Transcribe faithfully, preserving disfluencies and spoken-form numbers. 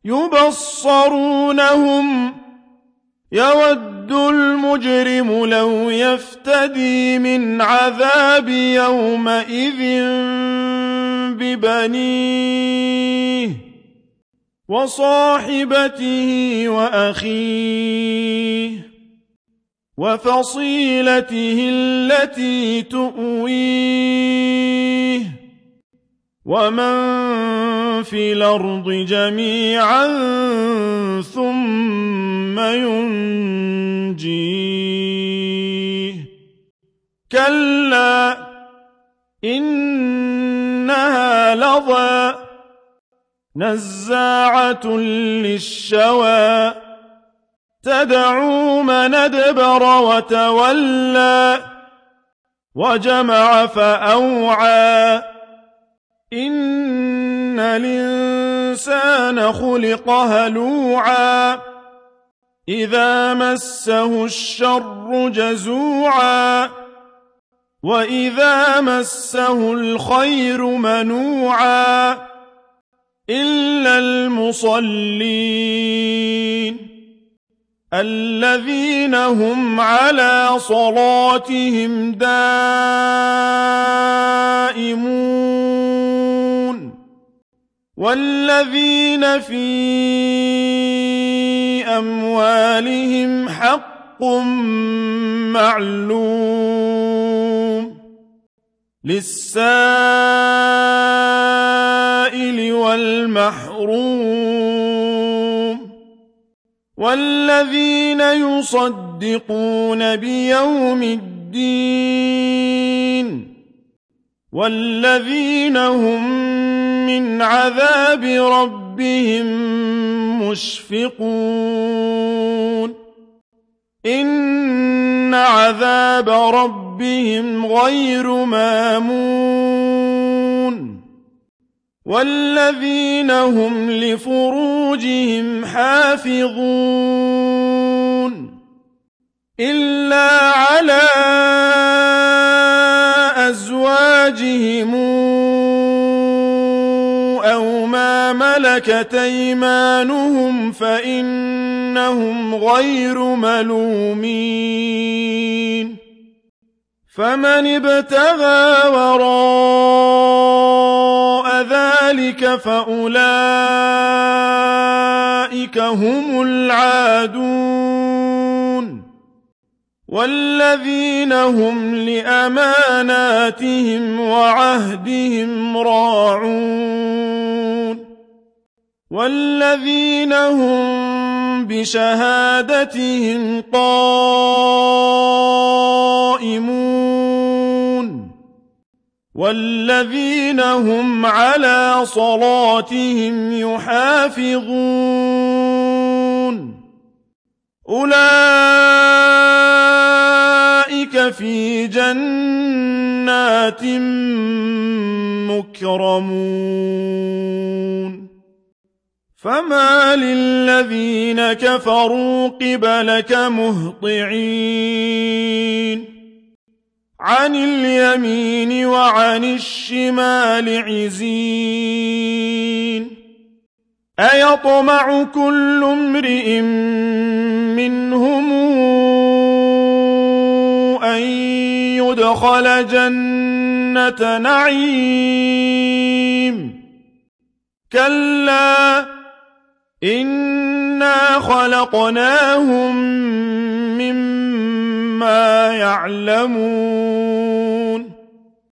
يبصرونهم يود المجرم لو يفتدي من عذاب يومئذ ببنيه وصاحبته وأخيه وفصيلته التي تؤويه ومن في الأرض جميعا ثم ينجيه كلا إنها لظى نزاعة للشوى تدعو من أدبر وتولى وجمع فأوعى إن الإنسان خلق هلوعا إذا مسه الشر جزوعا وإذا مسه الخير منوعا إلا المصلين الذين هم على صلاتهم دائمون والذين في أموالهم حق معلوم للسائل والمحروم والذين يصدقون بيوم الدين والذين هم من عذاب ربهم مشفقون إن عذاب ربهم غير مامون والذين هم لفروجهم حافظون إلا على أزواجهم أو ما ملكت أيمانهم فإنهم غير ملومين فمن ابتغى وراء ذلك فأولئك هم العادون والذين هم لأماناتهم وعهدهم راعون والذين هم بشهادتهم قائمون والذين هم على صلاتهم يحافظون أولئك في جنات مكرمون فما للذين كفروا قبلك مهطعين عن اليمين وعن الشمال عزين أيطمع كل امرئ منهم أن يدخل جنة نعيم كلا إنا خلقناهم مما يعلمون